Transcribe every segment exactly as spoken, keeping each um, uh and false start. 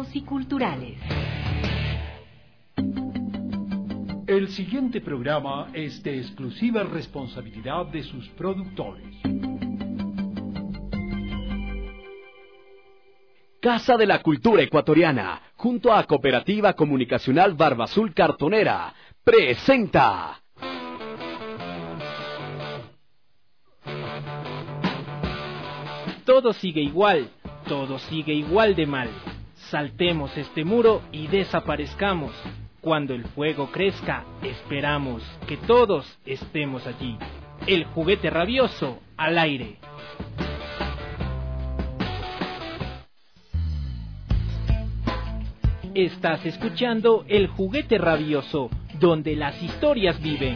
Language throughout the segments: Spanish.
educativos y culturales. El siguiente programa es de exclusiva responsabilidad de sus productores. Casa de la Cultura Ecuatoriana, junto a Cooperativa Comunicacional Barbazul Cartonera, presenta... Todo sigue igual, todo sigue igual de mal. Saltemos este muro y desaparezcamos. Cuando el fuego crezca, esperamos que todos estemos allí. El juguete rabioso al aire. Estás escuchando El Juguete Rabioso, donde las historias viven.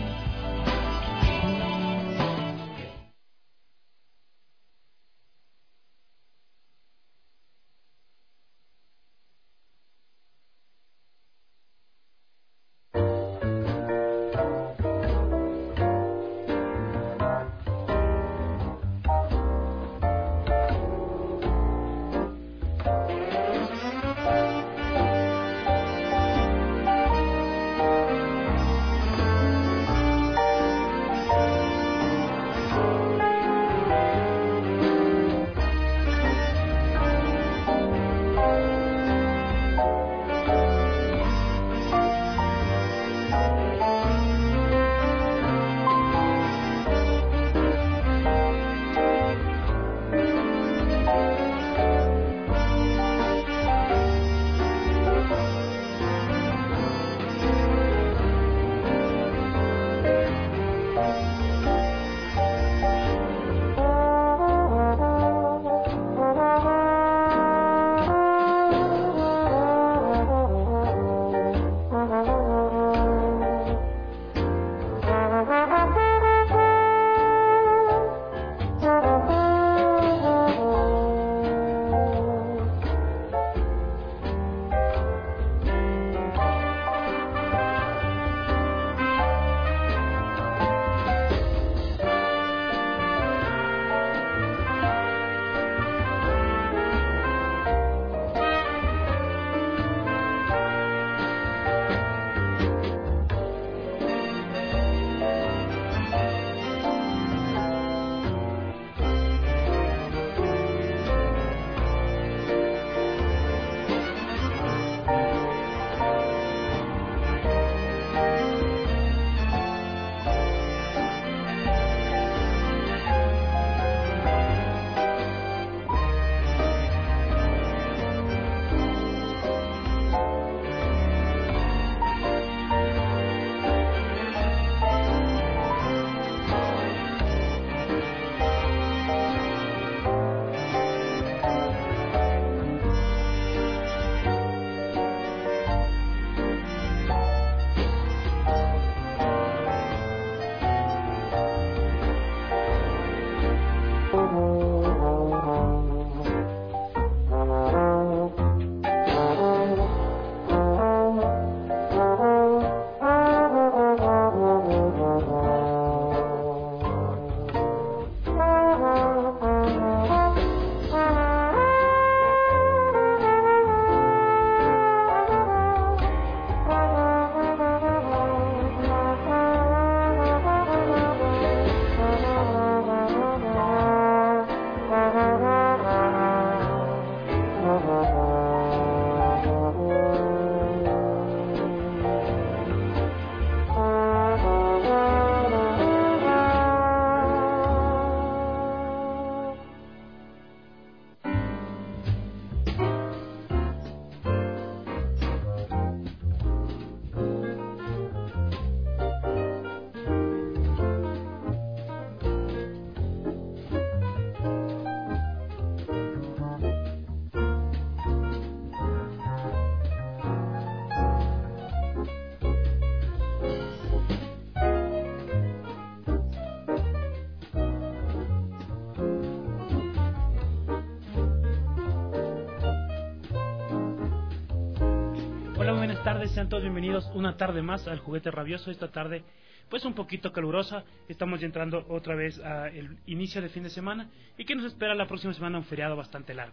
Tardes, sean todos bienvenidos una tarde más al Juguete Rabioso. Esta tarde pues un poquito calurosa, estamos ya entrando otra vez al inicio de fin de semana y que nos espera la próxima semana un feriado bastante largo.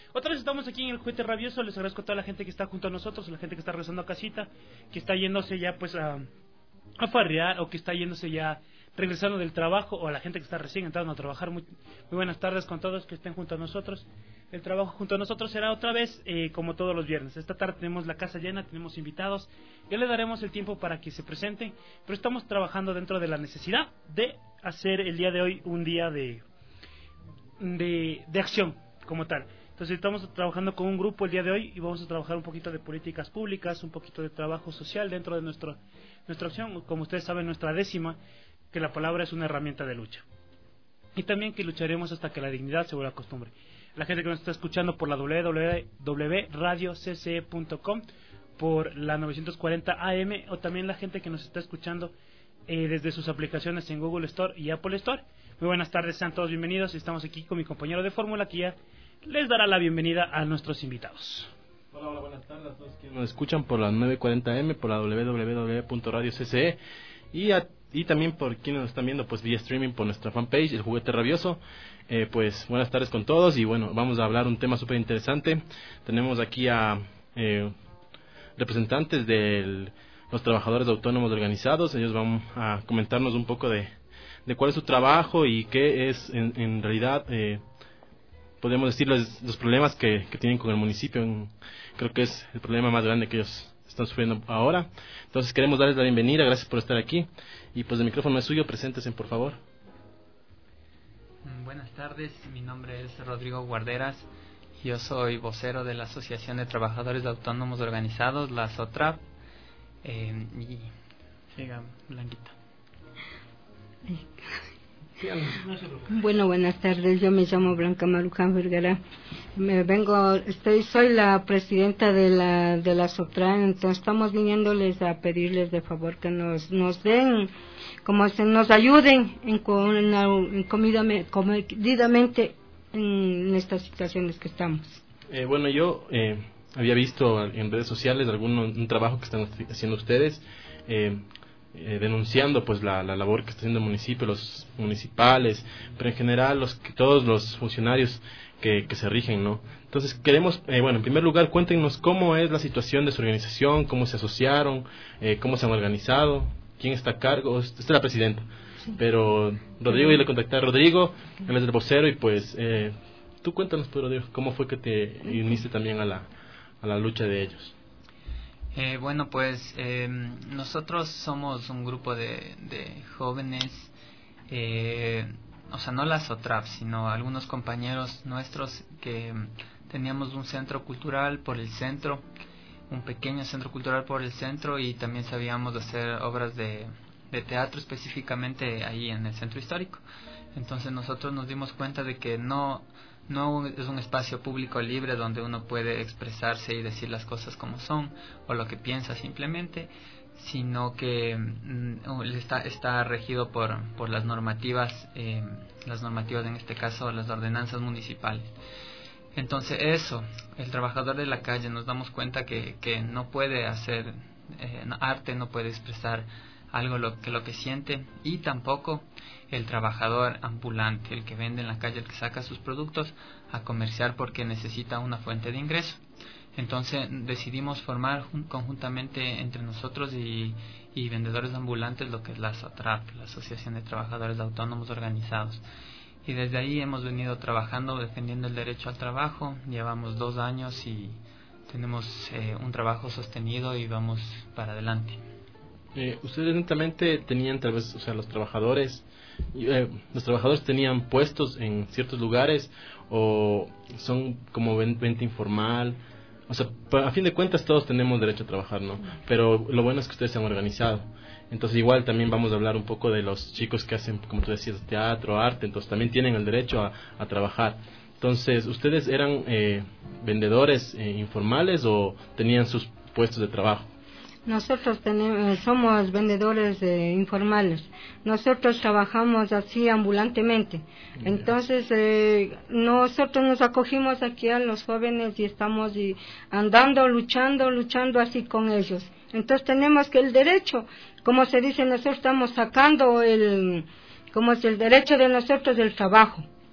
Otra vez estamos aquí en el Juguete Rabioso. Les agradezco a toda la gente que está junto a nosotros, a la gente que está regresando a casita, que está yéndose ya pues a, a farrear, o que está yéndose ya regresando del trabajo, o a la gente que está recién entrando a trabajar. Muy, muy buenas tardes con todos que estén junto a nosotros. El trabajo junto a nosotros será otra vez eh, como todos los viernes. Esta tarde tenemos la casa llena, tenemos invitados. Ya le daremos el tiempo para que se presenten, pero estamos trabajando dentro de la necesidad de hacer el día de hoy un día de de, de acción como tal. Entonces estamos trabajando con un grupo el día de hoy y vamos a trabajar un poquito de políticas públicas, un poquito de trabajo social dentro de nuestro, nuestra acción. Como ustedes saben, nuestra décima, que la palabra es una herramienta de lucha. Y también que lucharemos hasta que la dignidad se vuelva costumbre. La gente que nos está escuchando por la doble u doble u doble u punto radio c c e punto com, por la novecientos cuarenta A M, o también la gente que nos está escuchando eh, desde sus aplicaciones en Google Store y Apple Store. Muy buenas tardes, sean todos bienvenidos. Estamos aquí con mi compañero de fórmula que ya les dará la bienvenida a nuestros invitados. Hola, hola, buenas tardes a todos quienes nos escuchan por la novecientos cuarenta A M, por la doble u doble u doble u punto radio c c e y, a, y también por quienes nos están viendo pues vía streaming por nuestra fanpage, El Juguete Rabioso. Eh, pues buenas tardes con todos y bueno, vamos a hablar un tema súper interesante. Tenemos aquí a eh, representantes de los trabajadores autónomos organizados. Ellos van a comentarnos un poco de, de cuál es su trabajo y qué es en, en realidad, eh, podemos decirles, los problemas que, que tienen con el municipio. En, creo que es el problema más grande que ellos están sufriendo ahora. Entonces queremos darles la bienvenida, gracias por estar aquí. Y pues el micrófono es suyo, preséntense por favor. Buenas tardes, mi nombre es Rodrigo Guarderas, yo soy vocero de la Asociación de Trabajadores Autónomos Organizados, la SOTRAP, eh, y siga Blanquita. Bueno, buenas tardes, yo me llamo Blanca Maruján Vergara, me vengo, estoy, soy la presidenta de la de la SOTRAP, entonces estamos viniéndoles a pedirles de favor que nos, nos den, como se nos ayuden en, en, en comida, comedidamente en estas situaciones que estamos. Eh, bueno, yo eh, había visto en redes sociales algún un trabajo que están haciendo ustedes, eh, eh, denunciando pues la, la labor que está haciendo el municipio, los municipales, pero en general los todos los funcionarios que, que se rigen, ¿no? Entonces queremos, eh, bueno, en primer lugar cuéntenos cómo es la situación de su organización, cómo se asociaron, eh, cómo se han organizado. ¿Quién está a cargo? Esta es la presidenta. Sí. Pero Rodrigo, ya le contacté a Rodrigo, él es el vocero, y pues eh, tú cuéntanos, pues, Rodrigo, ¿cómo fue que te uniste también a la, a la lucha de ellos? Eh, bueno, pues eh, nosotros somos un grupo de, de jóvenes, eh, o sea, no la SOTRAP, sino algunos compañeros nuestros que teníamos un centro cultural por el centro, un pequeño centro cultural por el centro, y también sabíamos hacer obras de, de teatro específicamente ahí en el centro histórico. Entonces nosotros nos dimos cuenta de que no, no es un espacio público libre donde uno puede expresarse y decir las cosas como son o lo que piensa simplemente, sino que mm, está, está regido por, por las normativas, eh, las normativas en este caso las ordenanzas municipales. Entonces eso, el trabajador de la calle, nos damos cuenta que, que no puede hacer eh, arte, no puede expresar algo lo, que lo que siente, y tampoco el trabajador ambulante, el que vende en la calle, el que saca sus productos a comerciar porque necesita una fuente de ingreso. Entonces decidimos formar conjuntamente entre nosotros y, y vendedores ambulantes lo que es la SOTRAP, la Asociación de Trabajadores Autónomos Organizados. Y desde ahí hemos venido trabajando, defendiendo el derecho al trabajo. Llevamos dos años y tenemos eh, un trabajo sostenido y vamos para adelante. Eh, ustedes netamente tenían tal vez, o sea, los trabajadores, eh, los trabajadores tenían puestos en ciertos lugares, o son como venta informal. O sea, a fin de cuentas todos tenemos derecho a trabajar, ¿no? Pero lo bueno es que ustedes se han organizado. Entonces igual también vamos a hablar un poco de los chicos que hacen, como tú decías, teatro, arte. Entonces también tienen el derecho a, a trabajar. Entonces, ¿ustedes eran eh, vendedores eh, informales o tenían sus puestos de trabajo? Nosotros tenemos, somos vendedores eh, informales. Nosotros trabajamos así ambulantemente. Entonces, eh, nosotros nos acogimos aquí a los jóvenes y estamos y andando, luchando, luchando así con ellos. Entonces, tenemos que el derecho, como se dice, nosotros estamos sacando el, como es el derecho de nosotros del trabajo.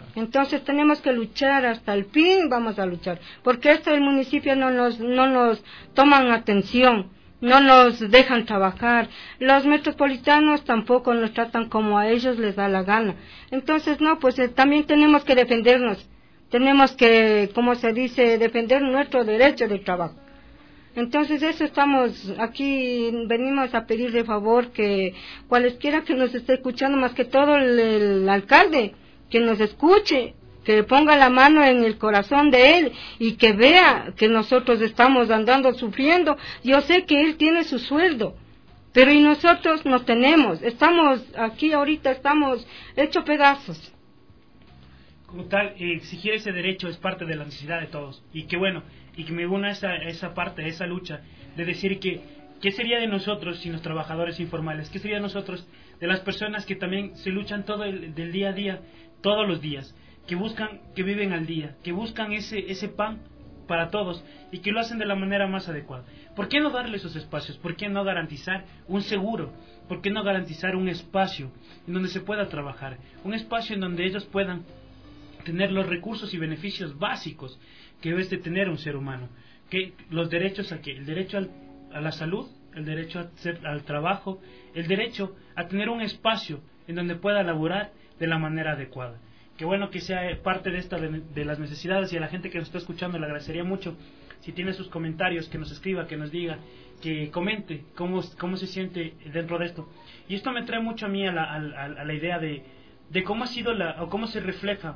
Entonces tenemos que luchar hasta el fin, vamos a luchar, porque esto del municipio no nos, no nos toman atención, no nos dejan trabajar, los metropolitanos tampoco nos tratan como a ellos les da la gana. Entonces no, pues eh, también tenemos que defendernos, tenemos que, como se dice, defender nuestro derecho de trabajo. Entonces eso estamos aquí, venimos a pedir de favor que cualesquiera que nos esté escuchando, más que todo el, el alcalde, que nos escuche, que ponga la mano en el corazón de él y que vea que nosotros estamos andando sufriendo. Yo sé que él tiene su sueldo, pero y nosotros no tenemos, estamos aquí ahorita, estamos hechos pedazos. Como tal, eh, exigir ese derecho es parte de la necesidad de todos, y que bueno, y que me una a esa, esa parte, a esa lucha de decir que ¿qué sería de nosotros sin los trabajadores informales? ¿Qué sería de nosotros, de las personas que también se luchan todo el del día a día, todos los días, que buscan, que viven al día, que buscan ese ese pan para todos y que lo hacen de la manera más adecuada? ¿Por qué no darle esos espacios? ¿Por qué no garantizar un seguro? ¿Por qué no garantizar un espacio en donde se pueda trabajar? Un espacio en donde ellos puedan tener los recursos y beneficios básicos que debe de tener un ser humano, que los derechos a que el derecho al, a la salud, el derecho a ser, al trabajo, el derecho a tener un espacio en donde pueda laborar de la manera adecuada. Qué bueno que sea parte de esta de, de las necesidades, y a la gente que nos está escuchando le agradecería mucho si tiene sus comentarios, que nos escriba, que nos diga, que comente cómo, cómo se siente dentro de esto. Y esto me trae mucho a mí a la, a, a la idea de, de cómo ha sido la, o cómo se refleja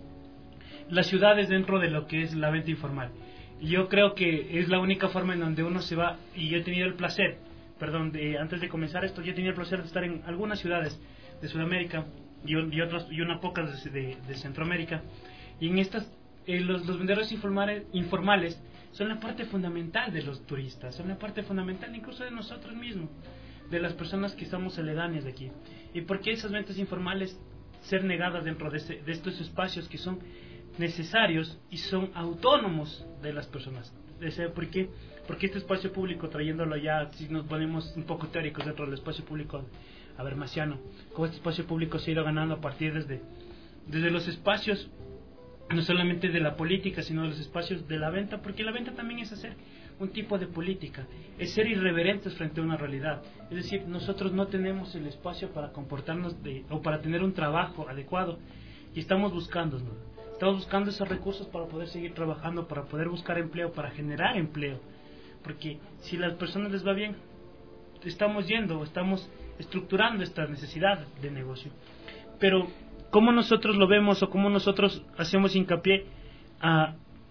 las ciudades dentro de lo que es la venta informal. Y yo creo que es la única forma en donde uno se va, y yo he tenido el placer, perdón, de, antes de comenzar esto, yo he tenido el placer de estar en algunas ciudades de Sudamérica y, y otras y unas pocas de, de, de Centroamérica, y en estas eh, los, los vendedores informales, informales son la parte fundamental de los turistas, son la parte fundamental incluso de nosotros mismos, de las personas que estamos aledañas de aquí. ¿Y por qué esas ventas informales ser negadas dentro de, ese, de estos espacios que son necesarios y son autónomos de las personas? ¿Por qué? Porque este espacio público, trayéndolo ya, si nos ponemos un poco teóricos dentro del espacio público habermasiano, como este espacio público se ha ido ganando a partir desde, desde los espacios, no solamente de la política, sino de los espacios de la venta, porque la venta también es hacer un tipo de política, es ser irreverentes frente a una realidad. Es decir, nosotros no tenemos el espacio para comportarnos de, o para tener un trabajo adecuado, y estamos buscando, ¿no? Estamos buscando esos recursos para poder seguir trabajando, para poder buscar empleo, para generar empleo. Porque si a las personas les va bien, estamos yendo, estamos estructurando esta necesidad de negocio. Pero, ¿cómo nosotros lo vemos o cómo nosotros hacemos hincapié a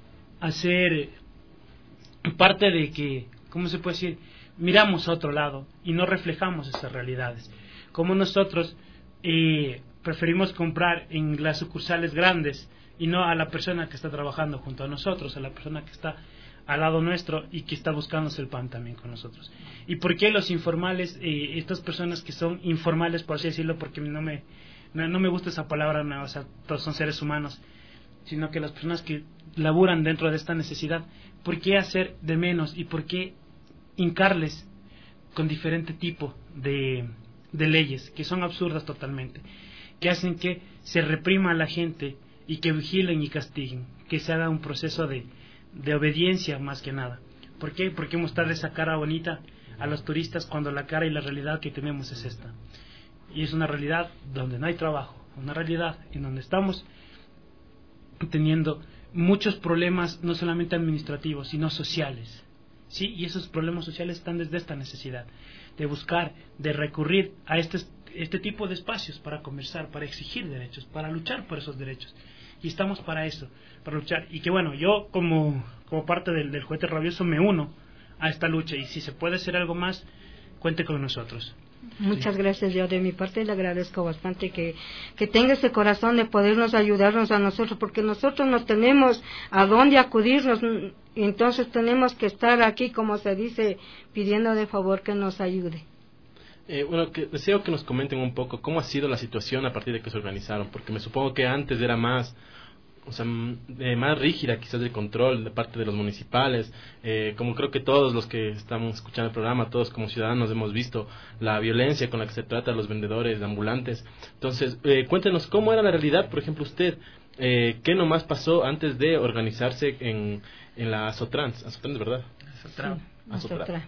hacer parte de que, ¿cómo se puede decir? Miramos a otro lado y no reflejamos esas realidades. ¿Cómo nosotros eh, preferimos comprar en las sucursales grandes y no a la persona que está trabajando junto a nosotros, a la persona que está al lado nuestro y que está buscándose el pan también con nosotros? ¿Y por qué los informales, eh, estas personas que son informales, por así decirlo, porque no me no, no me gusta esa palabra, no, o sea, todos son seres humanos, sino que las personas que laburan dentro de esta necesidad, ¿por qué hacer de menos y por qué hincarles con diferente tipo de, de leyes que son absurdas totalmente, que hacen que se reprima a la gente y que vigilen y castiguen, que se haga un proceso de, de obediencia más que nada? ¿Por qué? Porque mostrar esa cara bonita a los turistas cuando la cara y la realidad que tenemos es esta. Y es una realidad donde no hay trabajo, una realidad en donde estamos teniendo muchos problemas, no solamente administrativos, sino sociales. ¿Sí? Y esos problemas sociales están desde esta necesidad de buscar, de recurrir a este, este tipo de espacios para conversar, para exigir derechos, para luchar por esos derechos. Y estamos para eso, para luchar. Y que bueno, yo como, como parte del, del Juguete Rabioso me uno a esta lucha, y si se puede hacer algo más, cuente con nosotros. Muchas Sí. gracias. Yo de mi parte le agradezco bastante que, que tenga ese corazón de podernos ayudarnos a nosotros, porque nosotros no tenemos a dónde acudirnos, y entonces tenemos que estar aquí, como se dice, pidiendo de favor que nos ayude. Eh, bueno, que, deseo que nos comenten un poco cómo ha sido la situación a partir de que se organizaron, porque me supongo que antes era más o sea, eh, más rígida quizás de control de parte de los municipales, eh, como creo que todos los que estamos escuchando el programa, todos como ciudadanos hemos visto la violencia con la que se trata a los vendedores ambulantes. Entonces, eh, cuéntenos cómo era la realidad, por ejemplo, usted, eh, qué nomás pasó antes de organizarse en, en la Azotrans, Azotrans, ¿verdad? Azotrans. Sí, Azotrans.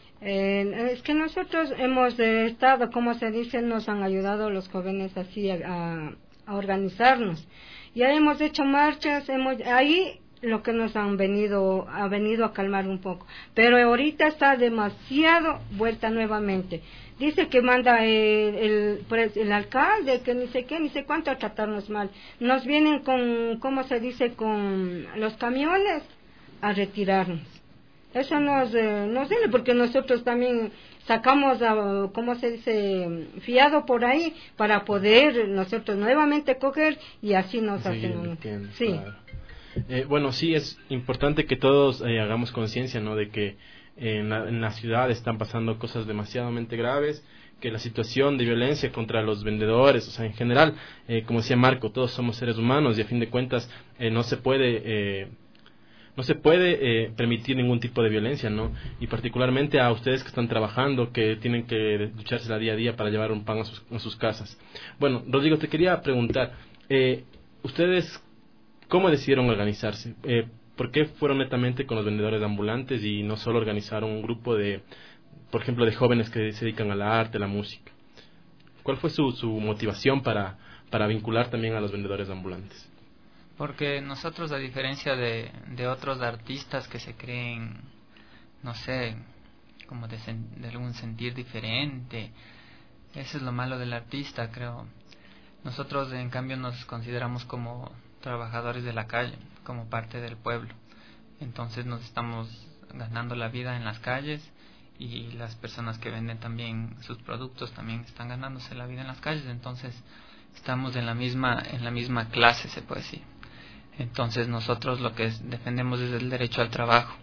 Eh, es que nosotros hemos eh, estado, como se dice, nos han ayudado los jóvenes así a, a, a organizarnos. Ya hemos hecho marchas, hemos ahí lo que nos han venido ha venido a calmar un poco, pero ahorita está demasiado vuelta nuevamente. Dice que manda el, el, el alcalde, que ni sé qué, ni sé cuánto a tratarnos mal. Nos vienen con, ¿cómo se dice?, con los camiones a retirarnos. Eso nos, eh, nos duele porque nosotros también sacamos, a, ¿cómo se dice?, fiado por ahí para poder nosotros nuevamente coger y así nos sí, hacen. Entiendo, sí. Claro. Eh, bueno, sí, es importante que todos eh, hagamos conciencia, ¿no?, de que eh, en, la, en la ciudad están pasando cosas demasiadamente graves, que la situación de violencia contra los vendedores, o sea, en general, eh, como decía Marco, todos somos seres humanos y a fin de cuentas eh, no se puede... Eh, No se puede eh, permitir ningún tipo de violencia, ¿no? Y particularmente a ustedes que están trabajando, que tienen que lucharse la día a día para llevar un pan a sus, a sus casas. Bueno, Rodrigo, te quería preguntar, eh, ¿ustedes cómo decidieron organizarse? Eh, ¿Por qué fueron netamente con los vendedores ambulantes y no solo organizaron un grupo de, por ejemplo, de jóvenes que se dedican al arte, a la música? ¿Cuál fue su, su motivación para, para vincular también a los vendedores ambulantes? Porque nosotros, a diferencia de, de otros artistas que se creen, no sé, como de, sen, de algún sentir diferente, eso es lo malo del artista, creo. Nosotros, en cambio, nos consideramos como trabajadores de la calle, como parte del pueblo. Entonces nos estamos ganando la vida en las calles y las personas que venden también sus productos también están ganándose la vida en las calles. Entonces estamos en la misma, en la misma clase, se puede decir. Entonces nosotros lo que es, defendemos es el derecho al trabajo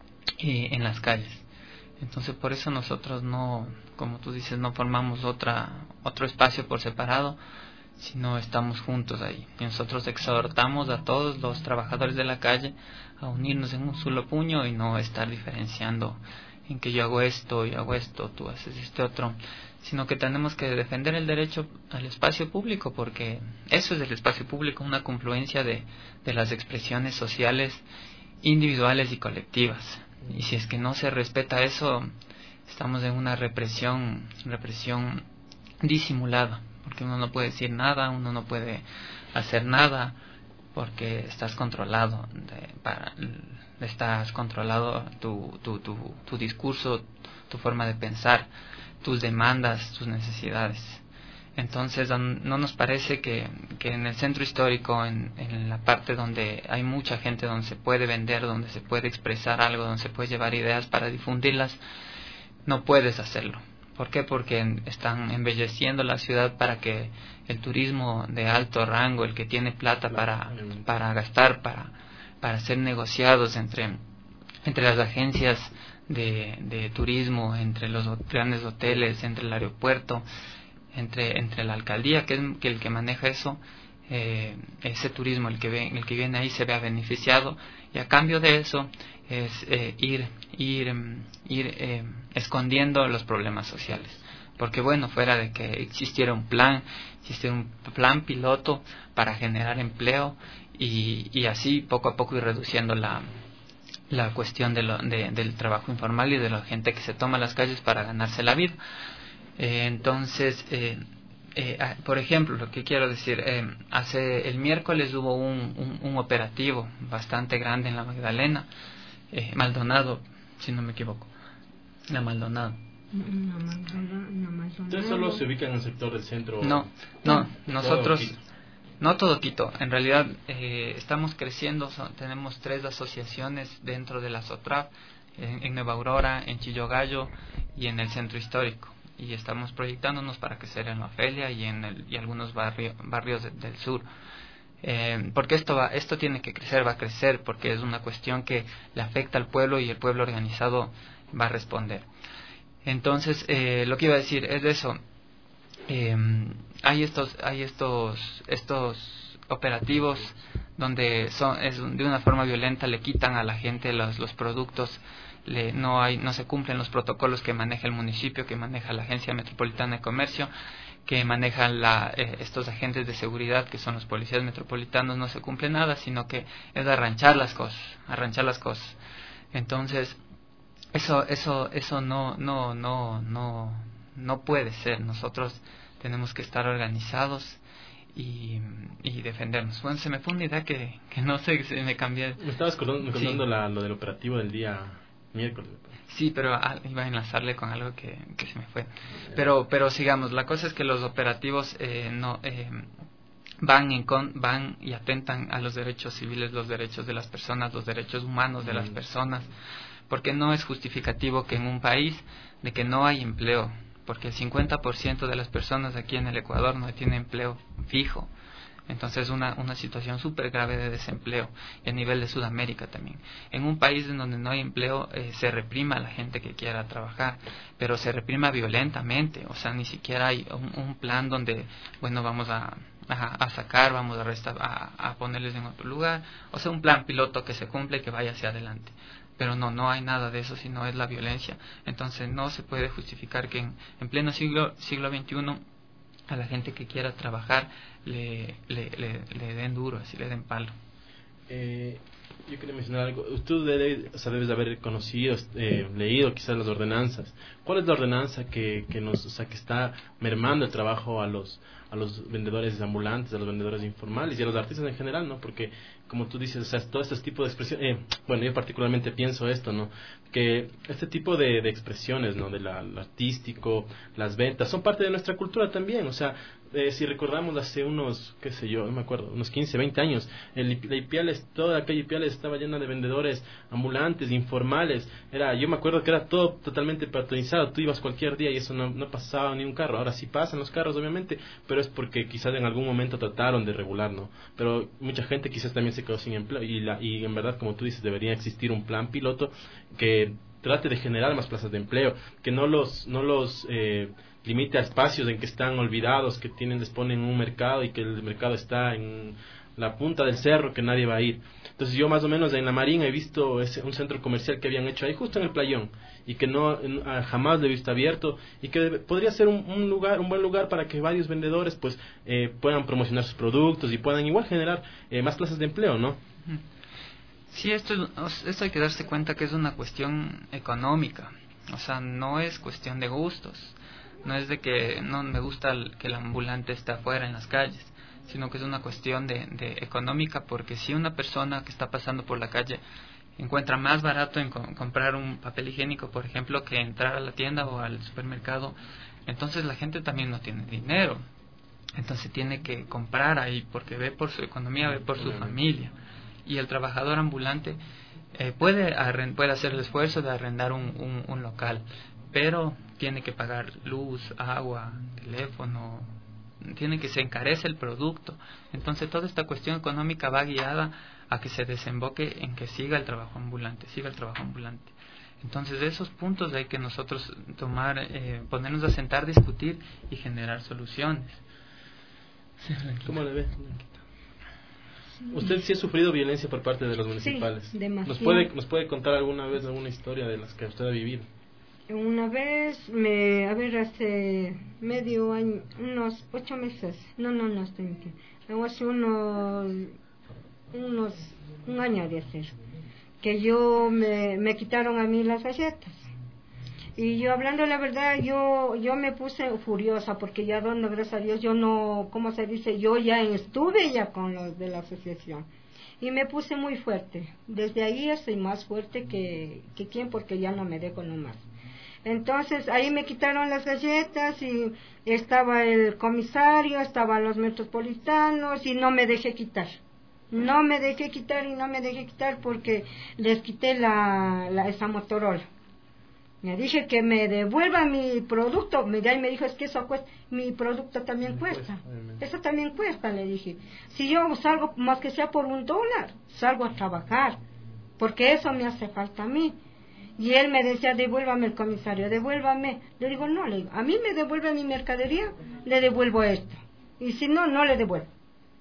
y en las calles. Entonces por eso nosotros no, como tú dices, no formamos otra otro espacio por separado, sino estamos juntos ahí. Y nosotros exhortamos a todos los trabajadores de la calle a unirnos en un solo puño y no estar diferenciando en que yo hago esto, yo hago esto, tú haces este otro, sino que tenemos que defender el derecho al espacio público, porque eso es el espacio público, una confluencia de, de las expresiones sociales individuales y colectivas. Y si es que no se respeta eso, estamos en una represión, represión disimulada, porque uno no puede decir nada, uno no puede hacer nada, porque estás controlado, de, para, estás controlado tu, tu, tu, tu discurso, tu forma de pensar, tus demandas, tus necesidades. Entonces no nos parece que, que en el centro histórico, en, en la parte donde hay mucha gente, donde se puede vender, donde se puede expresar algo, donde se puede llevar ideas para difundirlas, no puedes hacerlo. ¿Por qué? Porque están embelleciendo la ciudad para que el turismo de alto rango, el que tiene plata para, para gastar, para, para hacer negociados entre, entre las agencias de, de turismo, entre los grandes hoteles, entre el aeropuerto, entre, entre la alcaldía, que es que el que maneja eso, eh, ese turismo, el que ve, el que viene ahí se vea beneficiado, y a cambio de eso es eh, ir ir ir eh, escondiendo los problemas sociales, porque bueno, fuera de que existiera un plan, existiera un plan piloto para generar empleo y, y así poco a poco ir reduciendo la la cuestión de lo, de, del trabajo informal y de la gente que se toma las calles para ganarse la vida. Eh, entonces eh, Eh, por ejemplo, lo que quiero decir, eh, hace el miércoles hubo un, un, un operativo bastante grande en la Magdalena, eh, Maldonado, si no me equivoco, la Maldonado. No, Maldonado, no, Maldonado. ¿Ustedes solo se ubican en el sector del centro? No, no, nosotros, Quito. no todo Quito, en realidad eh, estamos creciendo, son, tenemos tres asociaciones dentro de la SOTRAP, en, en Nueva Aurora, en Chillogallo y en el centro histórico. Y estamos proyectándonos para crecer en la Ofelia y en el, y algunos barrio, barrios de, del sur. Eh, porque esto va, esto tiene que crecer, va a crecer, porque es una cuestión que le afecta al pueblo y el pueblo organizado va a responder. Entonces, eh, lo que iba a decir es eso. Eh, hay estos, hay estos, estos operativos donde son, es, de una forma violenta le quitan a la gente los, los productos, le, no hay, no se cumplen los protocolos que maneja el municipio, que maneja la Agencia Metropolitana de Comercio, que manejan la, eh, estos agentes de seguridad que son los policías metropolitanos. No se cumple nada, sino que es arranchar las cosas, arranchar las cosas. Entonces, eso, eso, eso no, no, no, no, no puede ser. Nosotros tenemos que estar organizados y, y defendernos. Bueno, se me fue una idea que, que no sé, se me cambié. Me estabas contando, contando Sí. la, lo del operativo del día miércoles. Sí, pero ah, iba a enlazarle con algo que, que se me fue. Pero, pero sigamos. La cosa es que los operativos eh, no eh, van en con, van y atentan a los derechos civiles, los derechos de las personas, los derechos humanos de las personas, porque no es justificativo que en un país de que no hay empleo, porque el cincuenta por ciento de las personas aquí en el Ecuador no tiene empleo fijo. Entonces una, una situación súper grave de desempleo, y a nivel de Sudamérica también. En un país en donde no hay empleo eh, se reprima a la gente que quiera trabajar, pero se reprima violentamente. O sea, ni siquiera hay un, un plan donde, bueno, vamos a, a, a sacar, vamos a, resta- a, a ponerles en otro lugar. O sea, un plan piloto que se cumple y que vaya hacia adelante. Pero no, no hay nada de eso, sino es la violencia. Entonces no se puede justificar que en, en pleno siglo, siglo veintiuno a la gente que quiera trabajar le, le, le, le den duro, así le den palo. Eh, yo quería mencionar algo. Tú debe, o sea, debes de haber conocido, eh, leído quizás las ordenanzas. ¿Cuál es la ordenanza que, que nos, o sea, que está mermando el trabajo a los a los vendedores ambulantes, a los vendedores informales y a los artistas en general, ¿no? Porque como tú dices, o sea, todo este tipo de expresión, eh, bueno, yo particularmente pienso esto, ¿no? Que este tipo de, de expresiones, ¿no? De la, lo artístico, las ventas, son parte de nuestra cultura también, o sea, eh, si recordamos hace unos, qué sé yo, no me acuerdo, unos quince, veinte años, el, la Ipiales, toda la calle Ipiales estaba llena de vendedores ambulantes, informales, era, yo me acuerdo que era todo totalmente patronizado, tú ibas cualquier día y eso no, no pasaba ni un carro, ahora sí pasan los carros obviamente, pero es porque quizás en algún momento trataron de regular, ¿no? Pero mucha gente quizás también se quedó sin empleo y, la, y en verdad, como tú dices, debería existir un plan piloto que trate de generar más plazas de empleo, que no los no los eh, limite a espacios en que están olvidados, que tienen disponen un mercado y que el mercado está en la punta del cerro que nadie va a ir. Entonces yo más o menos en la Marina he visto ese, un centro comercial que habían hecho ahí justo en el playón y que no jamás lo he visto abierto y que debe, podría ser un, un lugar un buen lugar para que varios vendedores pues eh, puedan promocionar sus productos y puedan igual generar eh, más plazas de empleo, ¿no? Sí, esto, esto hay que darse cuenta que es una cuestión económica, o sea, no es cuestión de gustos, no es de que no me gusta el, que el ambulante esté afuera en las calles, sino que es una cuestión de, de económica, porque si una persona que está pasando por la calle encuentra más barato en co- comprar un papel higiénico, por ejemplo, que entrar a la tienda o al supermercado, entonces la gente también no tiene dinero, entonces tiene que comprar ahí porque ve por su economía, ve por su familia. Y el trabajador ambulante eh, puede arrend- puede hacer el esfuerzo de arrendar un, un, un local, pero tiene que pagar luz, agua, teléfono, tiene que se encarece el producto. Entonces toda esta cuestión económica va guiada a que se desemboque en que siga el trabajo ambulante, siga el trabajo ambulante. Entonces de esos puntos hay que nosotros tomar, eh, ponernos a sentar, discutir y generar soluciones. ¿Cómo le ve? ¿Usted sí ha sufrido violencia por parte de los municipales? Sí, demasiado. ¿Nos puede, ¿Nos puede contar alguna vez alguna historia de las que usted ha vivido? Una vez, me, a ver, hace medio año, unos ocho meses, no, no, no estoy mintiendo, hace unos, unos, un año de hacer, que yo me, me quitaron a mí las galletas. Y yo, hablando la verdad, yo yo me puse furiosa porque ya, donde, gracias a Dios, yo no, ¿cómo se dice? Yo ya estuve ya con los de la asociación. Y me puse muy fuerte. Desde ahí estoy más fuerte que, que quien, porque ya no me dejo nomás. Entonces, ahí me quitaron las galletas y estaba el comisario, estaban los metropolitanos y no me dejé quitar. No me dejé quitar y no me dejé quitar porque les quité la, la esa Motorola. Me dije que me devuelva mi producto, me, y me dijo, es que eso cuesta, mi producto también cuesta, eso también cuesta, le dije. Si yo salgo, más que sea por un dólar, salgo a trabajar, porque eso me hace falta a mí. Y él me decía, devuélvame el comisario, devuélvame. Le digo, no, le digo, a mí me devuelve mi mercadería, le devuelvo esto. Y si no, no le devuelvo.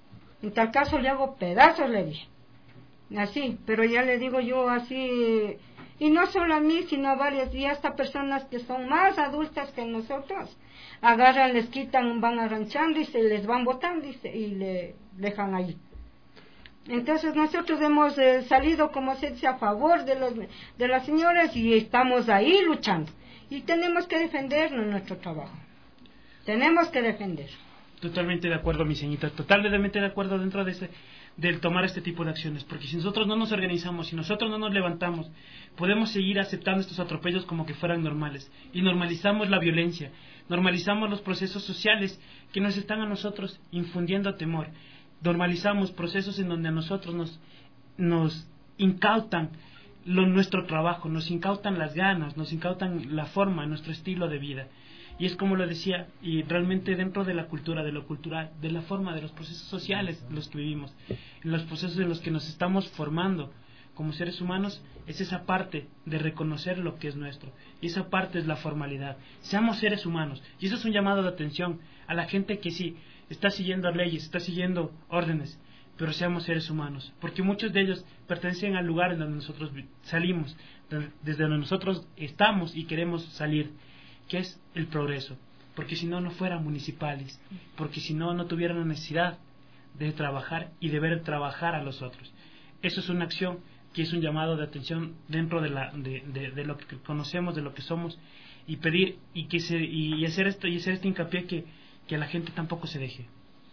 En tal caso le hago pedazos, le dije. Así, pero ya le digo yo así, y no solo a mí, sino a varias, y hasta personas que son más adultas que nosotros, agarran, les quitan, van arranchando y se les van botando y, se, y le dejan ahí. Entonces nosotros hemos eh, salido, como se dice, a favor de, los, de las señoras y estamos ahí luchando. Y tenemos que defendernos nuestro trabajo. Tenemos que defender. Totalmente de acuerdo, mi señorita. Totalmente de acuerdo dentro de ese, del tomar este tipo de acciones. Porque si nosotros no nos organizamos, si nosotros no nos levantamos, podemos seguir aceptando estos atropellos como que fueran normales. Y normalizamos la violencia. Normalizamos los procesos sociales que nos están a nosotros infundiendo temor. Normalizamos procesos en donde a nosotros nos, nos incautan lo, nuestro trabajo, nos incautan las ganas, nos incautan la forma, nuestro estilo de vida. Y es como lo decía, y realmente dentro de la cultura, de lo cultural, de la forma, de los procesos sociales en los que vivimos, en los procesos en los que nos estamos formando como seres humanos, es esa parte de reconocer lo que es nuestro. Y esa parte es la formalidad. Seamos seres humanos. Y eso es un llamado de atención a la gente que sí está siguiendo leyes, está siguiendo órdenes, pero seamos seres humanos, porque muchos de ellos pertenecen al lugar en donde nosotros salimos, desde donde nosotros estamos y queremos salir, que es el progreso, porque si no, no fueran municipales, porque si no, no tuvieran la necesidad de trabajar y de ver trabajar a los otros. Eso es una acción que es un llamado de atención dentro de, la, de, de, de lo que conocemos, de lo que somos, y pedir y que se, y hacer esto y hacer este hincapié que que la gente tampoco se deje.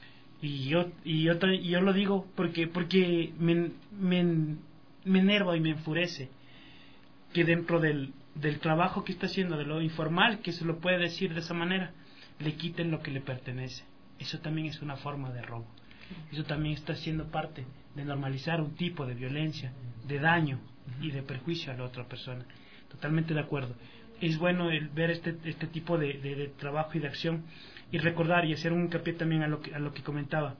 Y yo y yo, y yo lo digo porque porque me, me, me enerva y me enfurece que dentro del, del trabajo que está haciendo, de lo informal, que se lo puede decir de esa manera, le quiten lo que le pertenece. Eso también es una forma de robo. Eso también está siendo parte de normalizar un tipo de violencia, de daño y de perjuicio a la otra persona. Totalmente de acuerdo. Es bueno el ver este este tipo de, de, de trabajo y de acción, y recordar y hacer un hincapié también a lo que a lo que comentaba,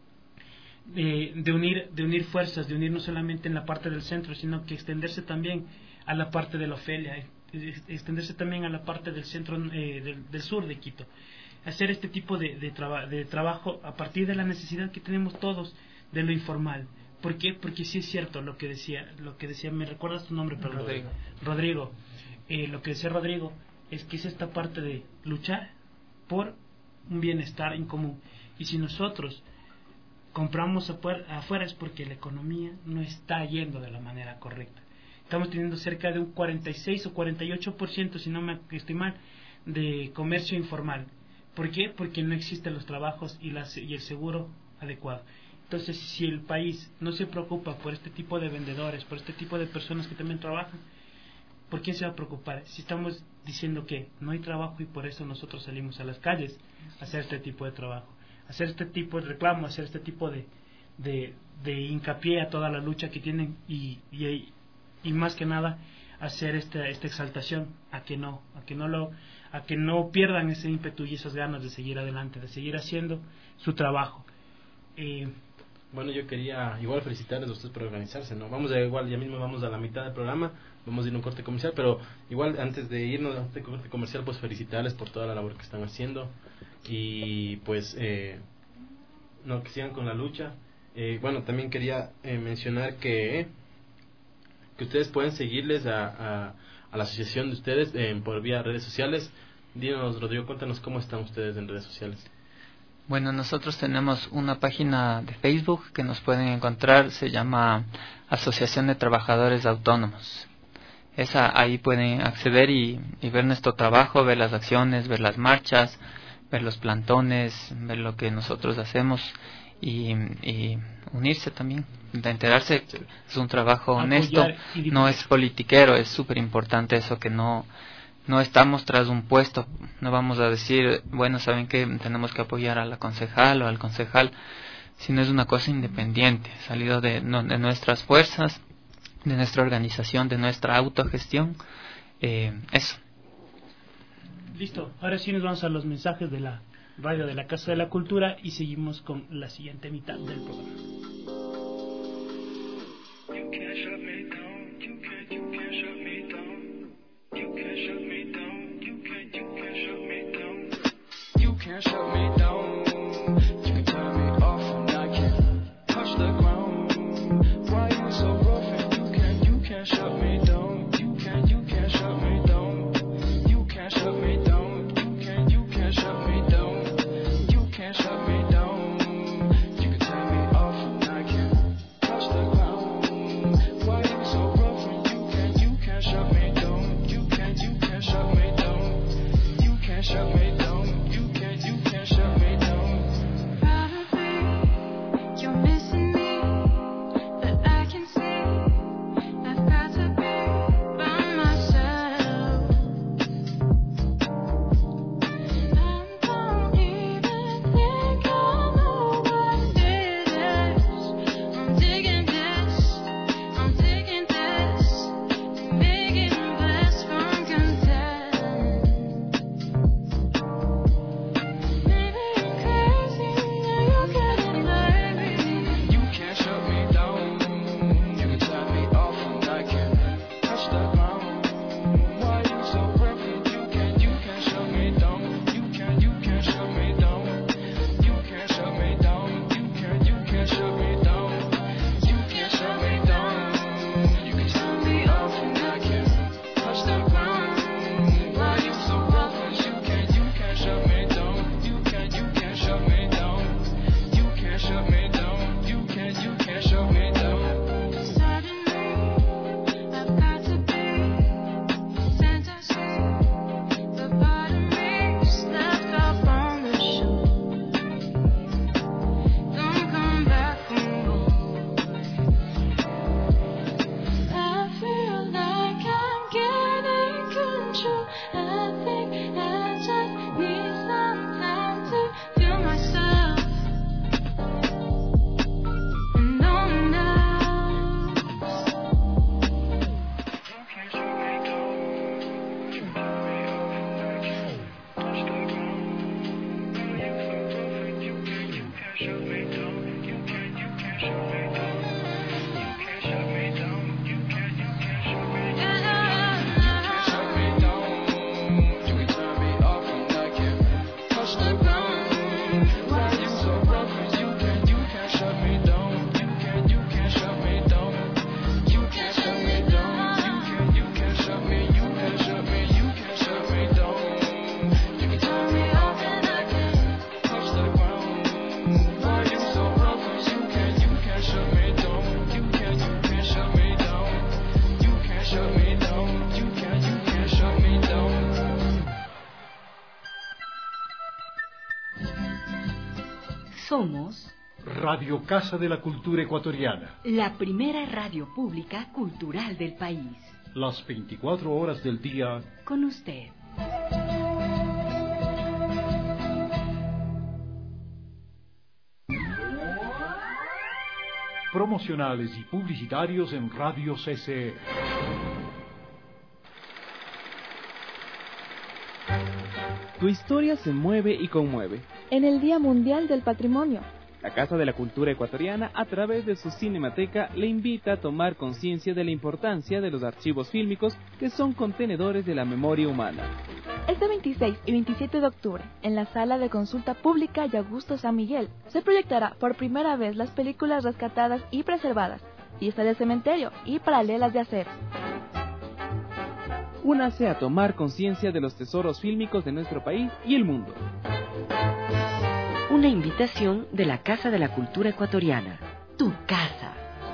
de, de unir de unir fuerzas, de unir no solamente en la parte del centro, sino que extenderse también a la parte de la Ofelia, extenderse también a la parte del centro eh, del, del sur de Quito, hacer este tipo de de, traba, de trabajo a partir de la necesidad que tenemos todos de lo informal. ¿Por qué? Porque sí es cierto lo que decía, lo que decía, ¿me recuerdas tu nombre? Perdón. Rodrigo. Rodrigo. Eh, lo que decía Rodrigo es que es esta parte de luchar por un bienestar en común. Y si nosotros compramos afuera, afuera es porque la economía no está yendo de la manera correcta. Estamos teniendo cerca de un cuarenta y seis o cuarenta y ocho por ciento, si no me estoy mal, de comercio informal. ¿Por qué? Porque no existen los trabajos y, las, y el seguro adecuado. Entonces, si el país no se preocupa por este tipo de vendedores, por este tipo de personas que también trabajan, ¿por quién se va a preocupar? Si estamos diciendo que no hay trabajo y por eso nosotros salimos a las calles a hacer este tipo de trabajo, a hacer este tipo de reclamo, a hacer este tipo de, de, de hincapié a toda la lucha que tienen y, y, y más que nada hacer esta, esta exaltación a que no, a que no lo, a que no pierdan ese ímpetu y esas ganas de seguir adelante, de seguir haciendo su trabajo. Eh, Bueno, yo quería igual felicitarles a ustedes por organizarse, ¿no? Vamos a, igual, ya mismo vamos a la mitad del programa, vamos a ir a un corte comercial, pero igual antes de irnos a este corte comercial, pues felicitarles por toda la labor que están haciendo y pues, eh, no, que sigan con la lucha. Eh, bueno, también quería eh, mencionar que que ustedes pueden seguirles a, a, a la asociación de ustedes eh, por vía redes sociales. Dinos, Rodrigo, cuéntanos cómo están ustedes en redes sociales. Bueno, nosotros tenemos una página de Facebook que nos pueden encontrar, se llama Asociación de Trabajadores Autónomos. Esa, ahí pueden acceder y, y ver nuestro trabajo, ver las acciones, ver las marchas, ver los plantones, ver lo que nosotros hacemos y, y unirse también, de enterarse que es un trabajo honesto, no es politiquero, es súper importante eso, que no... No estamos tras un puesto, no vamos a decir, bueno, saben que tenemos que apoyar a la concejal o al concejal, sino es una cosa independiente, salido de, no, de nuestras fuerzas, de nuestra organización, de nuestra autogestión, eh, eso. Listo, ahora sí nos vamos a los mensajes de la radio de la Casa de la Cultura y seguimos con la siguiente mitad del programa. Can't shut me down. You can turn me off and I can Somos Radio Casa de la Cultura Ecuatoriana, la primera radio pública cultural del país. Las veinticuatro horas del día con usted. Promocionales y publicitarios en Radio C C E. Tu historia se mueve y conmueve. En el Día Mundial del Patrimonio, la Casa de la Cultura Ecuatoriana, a través de su Cinemateca, le invita a tomar conciencia de la importancia de los archivos fílmicos, que son contenedores de la memoria humana. Este veintiséis y veintisiete de octubre, en la Sala de Consulta Pública y Augusto San Miguel, se proyectará por primera vez las películas rescatadas y preservadas, Fiesta del Cementerio y Paralelas de Acero. Únase a tomar conciencia de los tesoros fílmicos de nuestro país y el mundo. Una invitación de la Casa de la Cultura Ecuatoriana. Tu casa.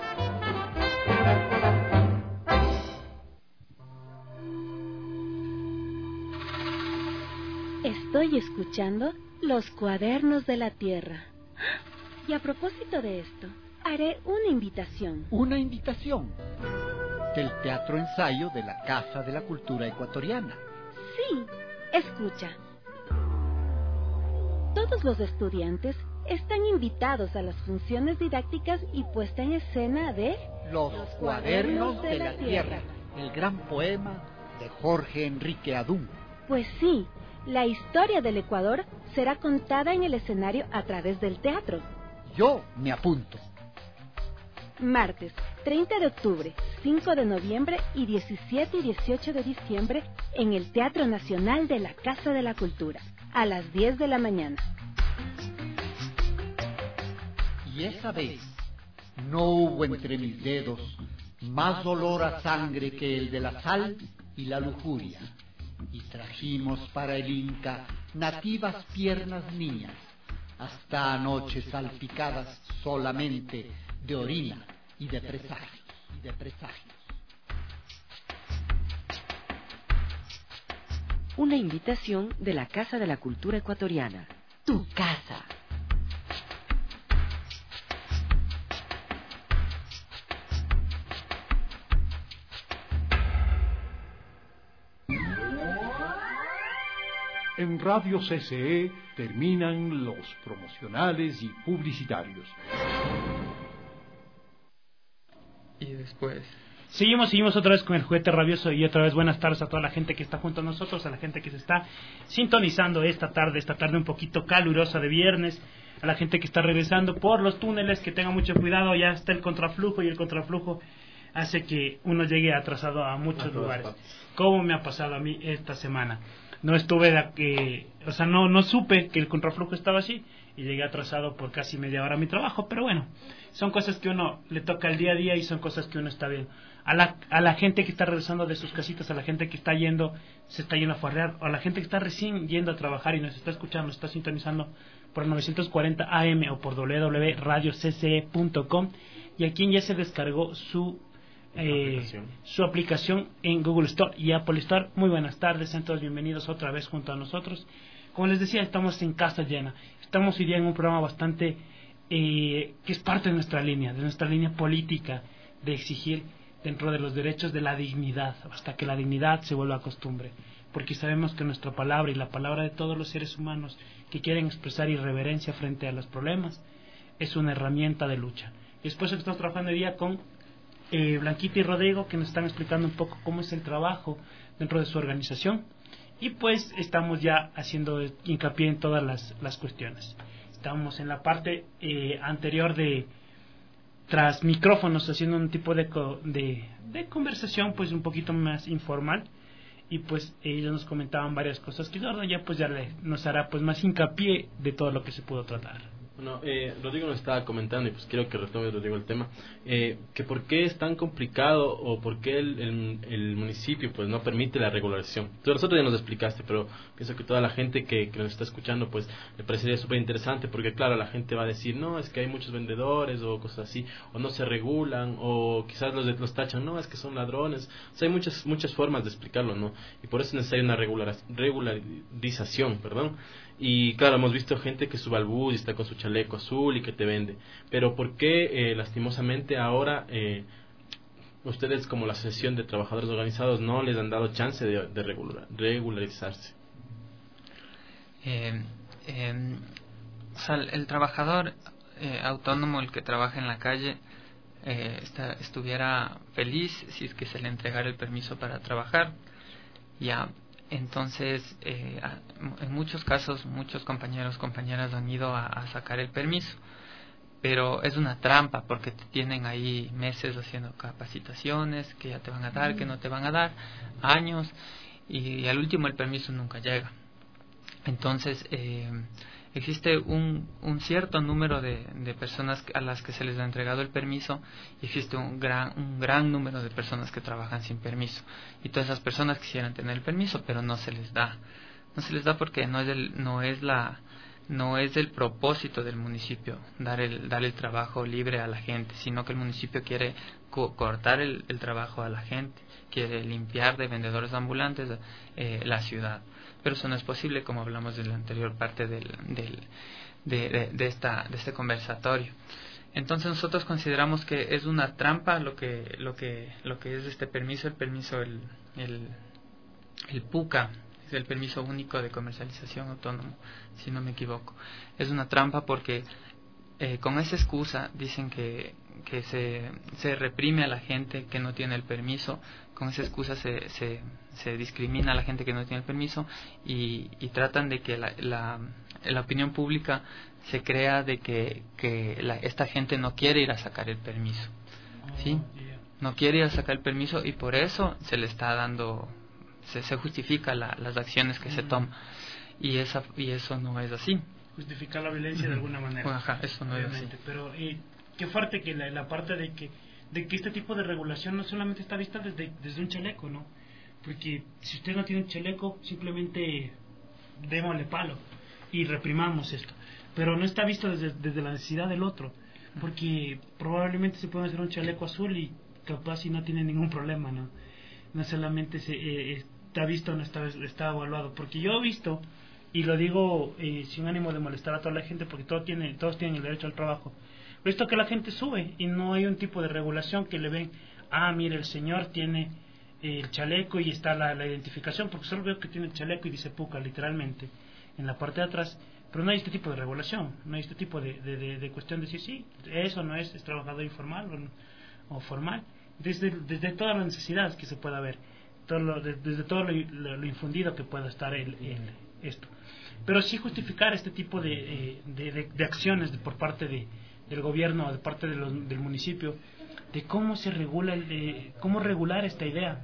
Estoy escuchando Los Cuadernos de la Tierra. Y a propósito de esto, haré una invitación. ¿Una invitación? Del Teatro Ensayo de la Casa de la Cultura Ecuatoriana. Sí, escucha. Todos los estudiantes están invitados a las funciones didácticas y puesta en escena de Los, los Cuadernos de, de la, la Tierra, el gran poema de Jorge Enrique Adún. Pues sí, la historia del Ecuador será contada en el escenario a través del teatro. Yo me apunto. Martes, treinta de octubre, cinco de noviembre y diecisiete y dieciocho de diciembre en el Teatro Nacional de la Casa de la Cultura, a las diez de la mañana. Y esa vez no hubo entre mis dedos más olor a sangre que el de la sal y la lujuria. Y trajimos para el Inca nativas piernas niñas, hasta anoche salpicadas solamente de orina y de presagios, y de presagios. Una invitación de la Casa de la Cultura Ecuatoriana. Tu casa. En Radio C C E terminan los promocionales y publicitarios. Y después... Seguimos, seguimos otra vez con el Juguete Rabioso y otra vez buenas tardes a toda la gente que está junto a nosotros, a la gente que se está sintonizando esta tarde, esta tarde un poquito calurosa de viernes, a la gente que está regresando por los túneles, que tenga mucho cuidado, ya está el contraflujo y el contraflujo hace que uno llegue atrasado a muchos a lugares, como me ha pasado a mí esta semana. No estuve, eh, o sea, no, no supe que el contraflujo estaba así y llegué atrasado por casi media hora a mi trabajo, pero bueno, son cosas que uno le toca el día a día y son cosas que uno está bien. A la, a la gente que está regresando de sus casitas, a la gente que está yendo, se está yendo a farrear, o a la gente que está recién yendo a trabajar y nos está escuchando, nos está sintonizando por novecientos cuarenta A M o por doble u doble u doble u punto radio c c e punto com, y a quien ya se descargó su Eh, aplicación. su aplicación en Google Store y Apple Store. Muy buenas tardes, sean todos bienvenidos otra vez junto a nosotros. Como les decía, estamos en casa llena. Estamos hoy día en un programa bastante eh, que es parte de nuestra línea, de nuestra línea política, de exigir dentro de los derechos de la dignidad, hasta que la dignidad se vuelva costumbre, porque sabemos que nuestra palabra y la palabra de todos los seres humanos que quieren expresar irreverencia frente a los problemas es una herramienta de lucha. Y después estamos trabajando hoy día con Eh, Blanquita y Rodrigo, que nos están explicando un poco cómo es el trabajo dentro de su organización, y pues estamos ya haciendo hincapié en todas las, las cuestiones. Estamos en la parte eh, anterior de tras micrófonos haciendo un tipo de, co de, de conversación pues un poquito más informal, y pues ellos nos comentaban varias cosas que ahora ya pues ya le, nos hará pues más hincapié de todo lo que se pudo tratar. Bueno, eh, Rodrigo nos estaba comentando, y pues quiero que retome Rodrigo el tema, eh, que por qué es tan complicado o por qué el, el, el municipio pues no permite la regularización. Entonces, nosotros ya nos explicaste, pero pienso que toda la gente que, que nos está escuchando pues le parecería súper interesante, porque claro, la gente va a decir, no, es que hay muchos vendedores o cosas así, o no se regulan, o quizás los, los tachan, no, es que son ladrones. O sea, hay muchas, muchas formas de explicarlo, ¿no? Y por eso es necesaria una regular, regularización, perdón. Y claro, hemos visto gente que sube al bus y está con su chaleco chaleco azul y que te vende. Pero ¿por qué eh, lastimosamente ahora eh, ustedes como la Asociación de Trabajadores Organizados no les han dado chance de, de regular, regularizarse? Eh, eh, o sea, el, el trabajador eh, autónomo, el que trabaja en la calle, eh, está, estuviera feliz si es que se le entregara el permiso para trabajar. Ya, entonces, eh, en muchos casos, muchos compañeros, compañeras han ido a, a sacar el permiso, pero es una trampa porque te tienen ahí meses haciendo capacitaciones que ya te van a dar, que no te van a dar, años, y, y al último el permiso nunca llega. Entonces, eh, existe un, un cierto número de, de personas a las que se les ha entregado el permiso, y existe un gran, un gran número de personas que trabajan sin permiso. Y todas esas personas quisieran tener el permiso, pero no se les da. No se les da porque no es el, no es la, no es el propósito del municipio dar el, dar el trabajo libre a la gente, sino que el municipio quiere co cortar el, el trabajo a la gente, quiere limpiar de vendedores ambulantes eh, la ciudad. Pero eso no es posible, como hablamos de la anterior parte del, del, de, de, de, esta, de este conversatorio. Entonces nosotros consideramos que es una trampa lo que, lo que, lo que es este permiso, el permiso, el, el, el PUCA, es el permiso único de comercialización autónomo, si no me equivoco. Es una trampa porque eh, con esa excusa dicen que, que se, se reprime a la gente que no tiene el permiso. Con esa excusa se, se, se discrimina a la gente que no tiene el permiso, y, y tratan de que la, la, la opinión pública se crea de que, que la, esta gente no quiere ir a sacar el permiso, ¿sí? No quiere ir a sacar el permiso, y por eso se le está dando, se, se justifica la, las acciones que se toman, y, esa, y eso no es así. Justificar la violencia de alguna manera. Ajá, eso no obviamente. Es así. Pero eh, qué fuerte que la, la parte de que de que este tipo de regulación no solamente está vista desde, desde un chaleco, ¿no? Porque si usted no tiene un chaleco, simplemente démosle palo y reprimamos esto. Pero no está visto desde, desde la necesidad del otro, porque probablemente se puede hacer un chaleco azul y capaz y no tiene ningún problema, ¿no? No solamente se, eh, está visto, no está, está evaluado. Porque yo he visto, y lo digo eh, sin ánimo de molestar a toda la gente, porque todo tiene, todos tienen el derecho al trabajo, visto que la gente sube y no hay un tipo de regulación que le ven, ah, mire, el señor tiene eh, el chaleco y está la, la identificación, porque solo veo que tiene el chaleco y dice PUCA literalmente en la parte de atrás, pero no hay este tipo de regulación, no hay este tipo de, de, de, de cuestión de decir, sí, eso no es, es trabajador informal o, o formal, desde, desde todas las necesidades que se pueda ver, todo lo, desde todo lo, lo, lo infundido que pueda estar el, el, esto. Pero sí justificar este tipo de, de, de, de acciones de, por parte de del gobierno, de parte de los, del municipio, de cómo se regula, el, de, cómo regular esta idea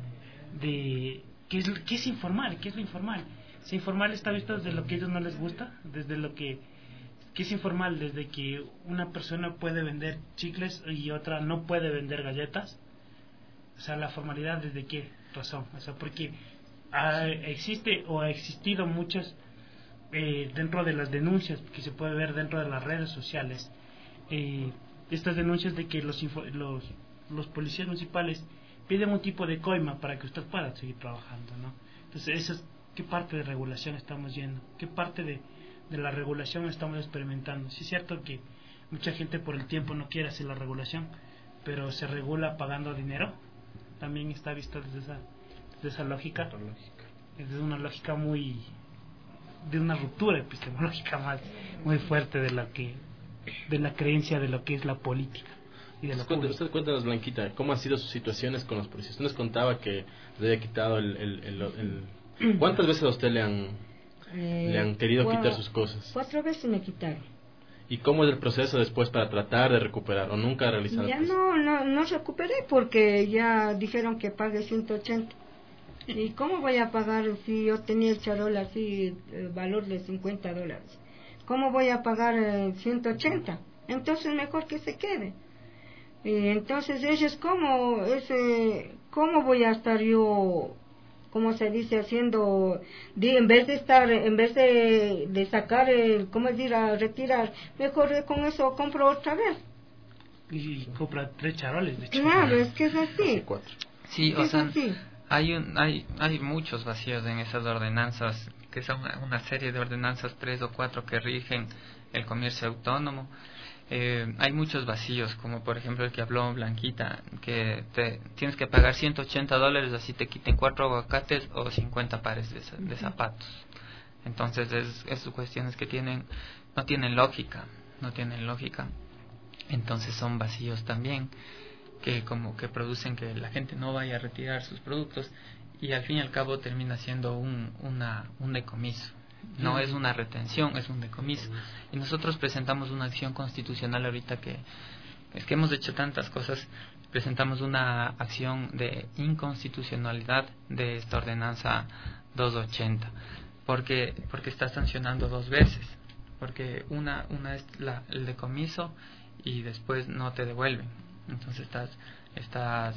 de qué es, qué es informal, qué es lo informal. Si informal está visto desde lo que a ellos no les gusta, desde lo que, ¿qué es informal? Desde que una persona puede vender chicles y otra no puede vender galletas. O sea, la formalidad, ¿desde qué razón? O sea, porque ha, existe o ha existido muchas eh, dentro de las denuncias que se puede ver dentro de las redes sociales. Eh, estas denuncias de que los, info, los los policías municipales piden un tipo de coima para que usted pueda seguir trabajando, ¿no? Entonces, eso es, ¿qué parte de regulación estamos yendo? ¿Qué parte de, de la regulación estamos experimentando? Sí es cierto que mucha gente por el tiempo no quiere hacer la regulación, pero se regula pagando dinero. También está visto desde esa, desde esa lógica. Desde una lógica muy, de una ruptura epistemológica más muy fuerte de la que de la creencia de lo que es la política y de la usted, usted cuéntanos, Blanquita, ¿cómo han sido sus situaciones con los policías? Usted nos contaba que le había quitado el, el, el, el... ¿Cuántas veces a usted le han eh, le han querido cuatro, quitar sus cosas? Cuatro veces me quitaron. ¿Y cómo es el proceso después para tratar de recuperar o nunca realizar? Ya no, no, no recuperé porque ya dijeron que pague ciento ochenta. ¿Y cómo voy a pagar si yo tenía el charol así, el valor de cincuenta dólares? ¿Cómo voy a pagar eh, ciento ochenta? Entonces mejor que se quede. Y entonces ellos, ¿cómo, ese, ¿cómo voy a estar yo, como se dice, haciendo, de, en vez de estar, en vez de, de sacar, el, ¿cómo decir, a retirar? Mejor con eso compro otra vez. Y compra tres charoles. De claro, es que es así. Sí, o sea, hay, un, hay, hay muchos vacíos en esas ordenanzas que es una, una serie de ordenanzas, tres o cuatro que rigen el comercio autónomo. Eh, hay muchos vacíos, como por ejemplo el que habló Blanquita, que te tienes que pagar ciento ochenta dólares, así te quiten cuatro aguacates o cincuenta pares de, de zapatos. Entonces es, es cuestiones que tienen no tienen lógica, no tienen lógica. Entonces son vacíos también, que como que producen que la gente no vaya a retirar sus productos, y al fin y al cabo termina siendo un, una, un decomiso. No es una retención, es un decomiso. Y nosotros presentamos una acción constitucional ahorita, que es que hemos hecho tantas cosas. Presentamos una acción de inconstitucionalidad de esta ordenanza doscientos ochenta, porque porque está sancionando dos veces, porque una una es la, el decomiso y después no te devuelven. Entonces estás estás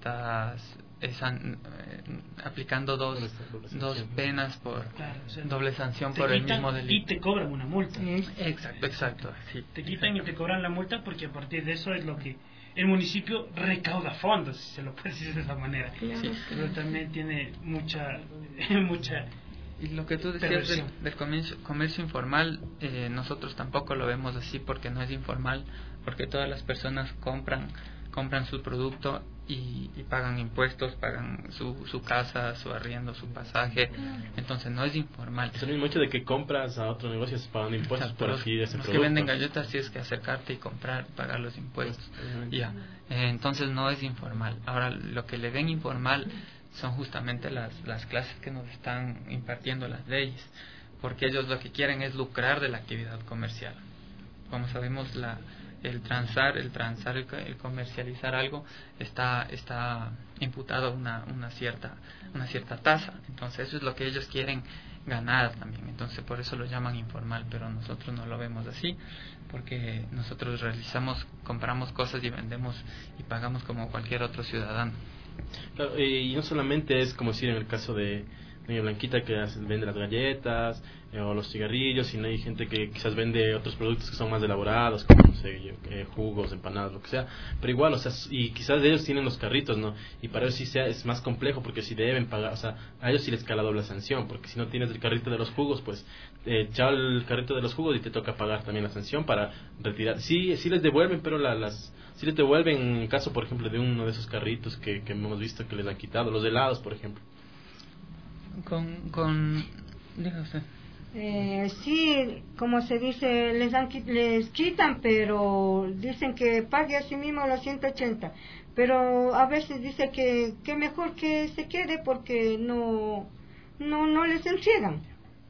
estás están, eh, aplicando dos dos penas por claro, o sea, doble sanción por el mismo delito y te cobran una multa. Exacto, exacto. Sí, te quitan y te cobran la multa, porque a partir de eso es lo que el municipio recauda fondos, si se lo puede decir de esa manera. Claro. Sí. Pero también tiene mucha mucha y lo que tú decías del, del comercio, comercio informal, eh, nosotros tampoco lo vemos así, porque no es informal, porque todas las personas compran compran su producto y, y pagan impuestos, pagan su, su casa, su arriendo, su pasaje. Entonces no es informal. Es el mismo hecho de que compras a otro negocio pagando impuestos. Exacto, por así de ese los producto. Que venden galletas tienes que acercarte y comprar, pagar los impuestos. Ya, eh, entonces no es informal. Ahora, lo que le ven informal son justamente las, las clases que nos están impartiendo las leyes, porque ellos lo que quieren es lucrar de la actividad comercial. Como sabemos, la el transar, el transar, el, el comercializar algo está está imputado a una una cierta una cierta tasa. Entonces eso es lo que ellos quieren ganar también. Entonces por eso lo llaman informal, pero nosotros no lo vemos así, porque nosotros realizamos, compramos cosas y vendemos y pagamos como cualquier otro ciudadano. Claro, y no solamente es como decir en el caso de Doña Blanquita, que vende las galletas eh, o los cigarrillos, sino hay gente que quizás vende otros productos que son más elaborados, como no sé, yo, eh, jugos, empanadas, lo que sea, pero igual, o sea, y quizás ellos tienen los carritos, ¿no? Y para ellos sí sea, es más complejo, porque si deben pagar, o sea, a ellos sí les cae la doble sanción, porque si no tienes el carrito de los jugos, pues eh, echar el carrito de los jugos y te toca pagar también la sanción para retirar. Sí, sí les devuelven, pero la, las sí les devuelven en caso, por ejemplo, de uno de esos carritos que, que hemos visto que les han quitado, los helados, por ejemplo. Con, con, diga usted. Eh, sí, como se dice, les dan, les quitan, pero dicen que pague a sí mismo los ciento ochenta, pero a veces dice que que mejor que se quede, porque no no no les entregan.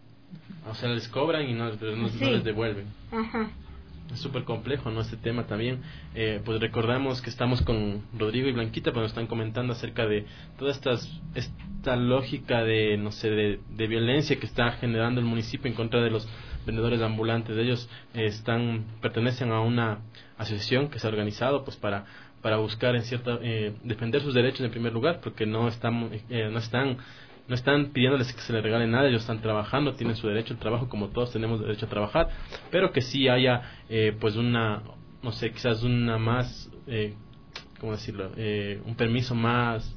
O sea, les cobran y no, no, sí. no les devuelven. Ajá. Es súper complejo, ¿no? Este tema también. Eh, pues recordamos que estamos con Rodrigo y Blanquita, pues nos están comentando acerca de toda estas, esta lógica de, no sé, de, de violencia que está generando el municipio en contra de los vendedores ambulantes. Ellos eh, están pertenecen a una asociación que se ha organizado pues para para buscar en cierta eh, defender sus derechos en primer lugar, porque no están eh, no están no están pidiéndoles que se les regale nada, ellos están trabajando, tienen su derecho al trabajo como todos tenemos derecho a trabajar, pero que sí haya eh, pues una, no sé, quizás una más, eh, ¿cómo decirlo? Eh, un permiso más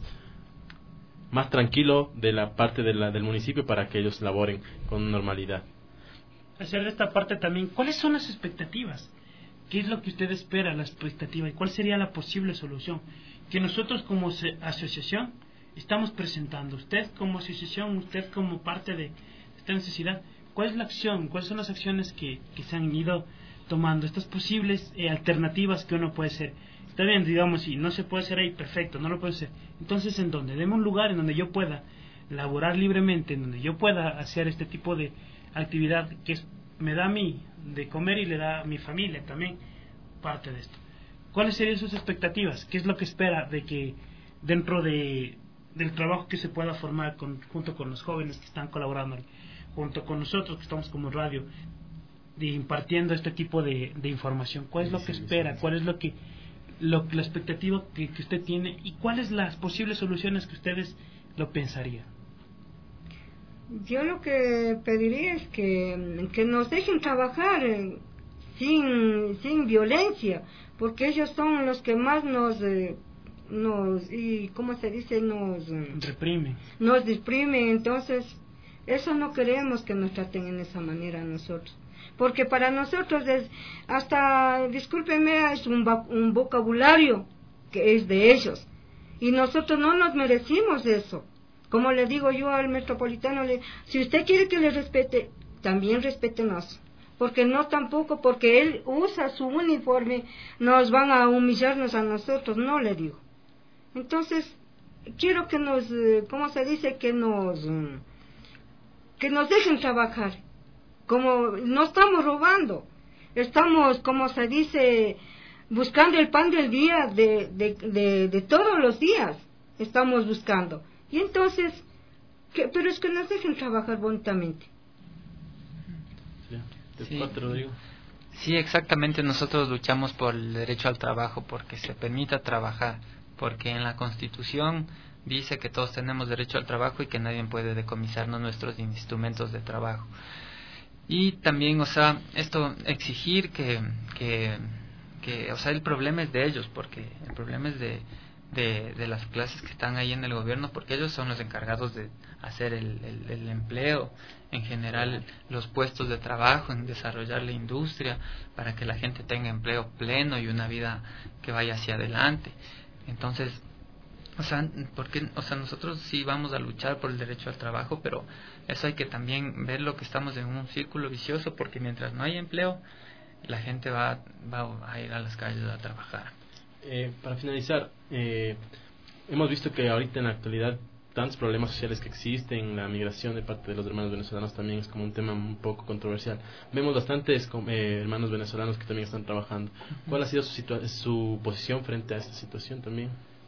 más tranquilo de la parte de la, del municipio para que ellos laboren con normalidad. Hacer de esta parte también, ¿cuáles son las expectativas? ¿Qué es lo que usted espera, la expectativa? ¿Y cuál sería la posible solución? Que nosotros como asociación estamos presentando, usted como asociación, usted como parte de esta necesidad, ¿cuál es la acción? ¿Cuáles son las acciones que, que se han ido tomando? Estas posibles eh, alternativas que uno puede hacer. Está bien, digamos, si no se puede hacer ahí, perfecto, no lo puede hacer. Entonces, ¿en dónde? Deme un lugar en donde yo pueda laborar libremente, en donde yo pueda hacer este tipo de actividad que es, me da a mí de comer y le da a mi familia también parte de esto. ¿Cuáles serían sus expectativas? ¿Qué es lo que espera de que dentro de del trabajo que se pueda formar con, junto con los jóvenes que están colaborando, junto con nosotros que estamos como radio, de impartiendo este tipo de, de información? ¿Cuál es lo que espera? ¿Cuál es lo que lo, la expectativa que, que usted tiene? ¿Y cuáles las posibles soluciones que ustedes lo pensarían? Yo lo que pediría es que, que nos dejen trabajar eh, sin, sin violencia, porque ellos son los que más nos... Eh, nos y cómo se dice nos reprime nos reprime. Entonces Eso no queremos que nos traten en esa manera a nosotros. Porque para nosotros es hasta, discúlpenme, es un, un vocabulario que es de ellos. Y nosotros no nos merecimos eso. Como le digo yo al metropolitano, le, si usted quiere que le respete, también respétenos. Porque no tampoco, porque él usa su uniforme, nos van a humillarnos a nosotros, no le digo. Entonces, quiero que nos, ¿cómo se dice? Que nos, que nos dejen trabajar. Como no estamos robando, estamos, como se dice, buscando el pan del día, de, de, de, de todos los días, estamos buscando. Y entonces, que, pero es que nos dejen trabajar bonitamente. Sí, sí, exactamente, nosotros luchamos por el derecho al trabajo, porque se permita trabajar, porque en la Constitución dice que todos tenemos derecho al trabajo y que nadie puede decomisarnos nuestros instrumentos de trabajo. Y también, o sea, esto, exigir que, que, que, o sea, el problema es de ellos, porque el problema es de, de, de las clases que están ahí en el gobierno, porque ellos son los encargados de hacer el, el, el empleo, en general los puestos de trabajo, en desarrollar la industria, para que la gente tenga empleo pleno y una vida que vaya hacia adelante. Entonces, o sea, porque, o sea, nosotros sí vamos a luchar por el derecho al trabajo, pero eso hay que también verlo, que estamos en un círculo vicioso, porque mientras no hay empleo, la gente va, va a ir a las calles a trabajar. Eh, para finalizar, eh, hemos visto que ahorita en la actualidad tantos problemas sociales que existen, la migración de parte de los hermanos venezolanos también es como un tema un poco controversial. Vemos bastantes eh, hermanos venezolanos que también están trabajando. ¿Cuál ha sido su, situa- su posición frente a esta situación también?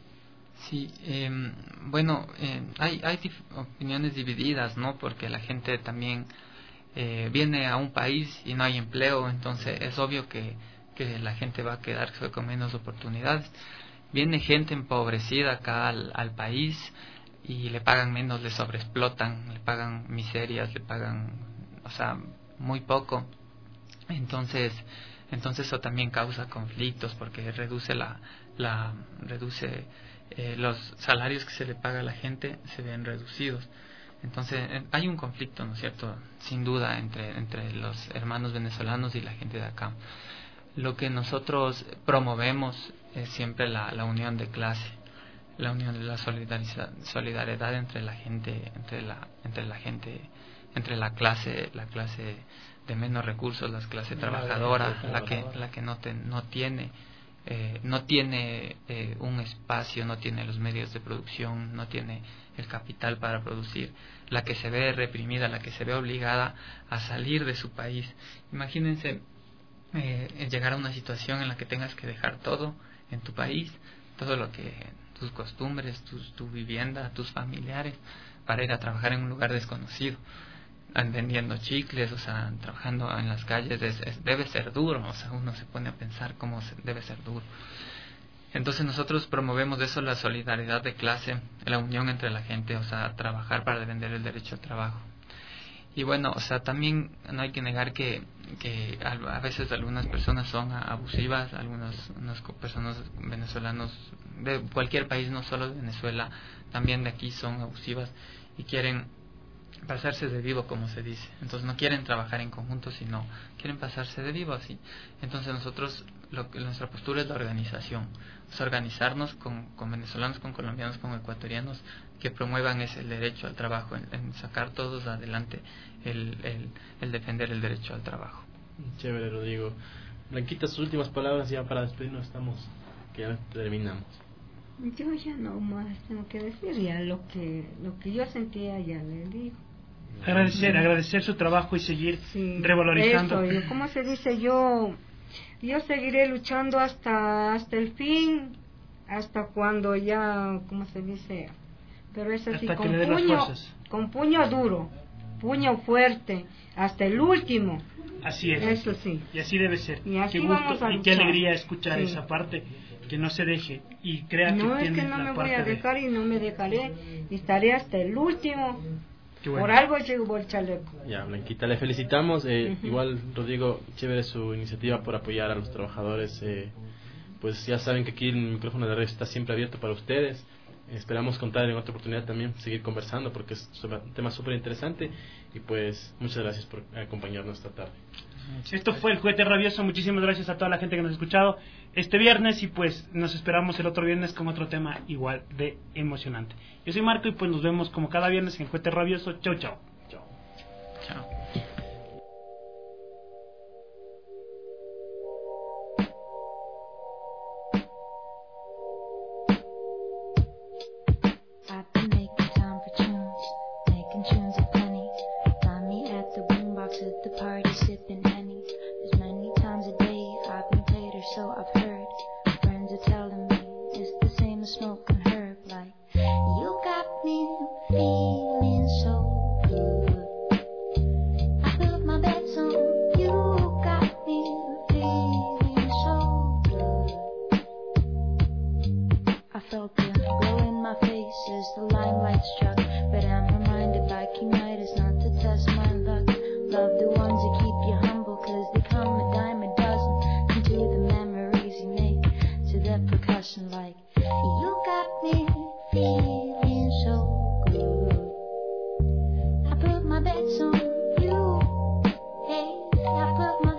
Sí, eh, bueno, eh, hay, hay dif- opiniones divididas, ¿no? Porque la gente también eh, viene a un país y no hay empleo, entonces es obvio que, que la gente va a quedarse con menos oportunidades. Viene gente empobrecida acá al, al país y le pagan menos, le sobreexplotan, le pagan miserias, le pagan, o sea, muy poco. Entonces, entonces eso también causa conflictos, porque reduce la, la reduce eh, los salarios que se le paga a la gente se ven reducidos. Entonces eh, hay un conflicto, ¿no es cierto?, sin duda entre entre los hermanos venezolanos y la gente de acá. Lo que nosotros promovemos es siempre la, la unión de clase, la unión, la solidaridad, solidaridad entre la gente, entre la, entre la gente, entre la clase, la clase de menos recursos, la clase trabajadora, la que, la que no te, no tiene, eh, no tiene eh, un espacio, no tiene los medios de producción, no tiene el capital para producir, la que se ve reprimida, la que se ve obligada a salir de su país. Imagínense eh, llegar a una situación en la que tengas que dejar todo en tu país, todo lo que tus costumbres, tus, tu vivienda, tus familiares, para ir a trabajar en un lugar desconocido, vendiendo chicles, o sea, trabajando en las calles, es, es, debe ser duro, o sea, uno se pone a pensar cómo se, debe ser duro. Entonces nosotros promovemos eso, la solidaridad de clase, la unión entre la gente, o sea, trabajar para defender el derecho al trabajo. Y bueno, o sea, también no hay que negar que, que a veces algunas personas son abusivas, algunas unas personas venezolanos de cualquier país, no solo de Venezuela, también de aquí son abusivas y quieren pasarse de vivo, como se dice. Entonces no quieren trabajar en conjunto, sino quieren pasarse de vivo así. Entonces nosotros, lo que nuestra postura es la organización, o sea, organizarnos con, con venezolanos, con colombianos, con ecuatorianos, que promuevan ese el derecho al trabajo, en, en sacar todos adelante el, el, el defender el derecho al trabajo. Chévere, Rodrigo. Blanquita, sus últimas palabras ya para despedirnos, estamos, que ya terminamos. Yo ya no más tengo que decir, ya lo que lo que yo sentía ya le digo. Agradecer, agradecer su trabajo y seguir sí, revalorizando. Eso, yo, ¿cómo se dice? Yo yo seguiré luchando hasta hasta el fin, hasta cuando ya, ¿cómo se dice? Pero es así, con puño, con puño duro, puño fuerte, hasta el último. Así es. Eso sí. Y así debe ser. Y así qué vamos gusto a y qué alegría escuchar sí. esa parte, que no se deje y crea no, que es tiene que no la me parte voy a dejar de... y no me dejaré, y estaré hasta el último. Bueno. Por algo llegó el chaleco. Ya, Blanquita, le felicitamos. Eh, uh-huh. Igual, Rodrigo, chévere su iniciativa por apoyar a los trabajadores. Eh, pues ya saben que aquí el micrófono de la red está siempre abierto para ustedes. Esperamos contar en otra oportunidad también, seguir conversando porque es un tema súper interesante y pues muchas gracias por acompañarnos esta tarde. Esto fue el Juguete Rabioso, muchísimas gracias a toda la gente que nos ha escuchado este viernes y pues nos esperamos el otro viernes con otro tema igual de emocionante. Yo soy Marco y pues nos vemos como cada viernes en el Juguete Rabioso. Chau, chau. Chao. Chao.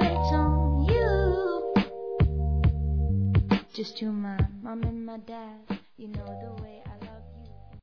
Just you, my mom and my dad.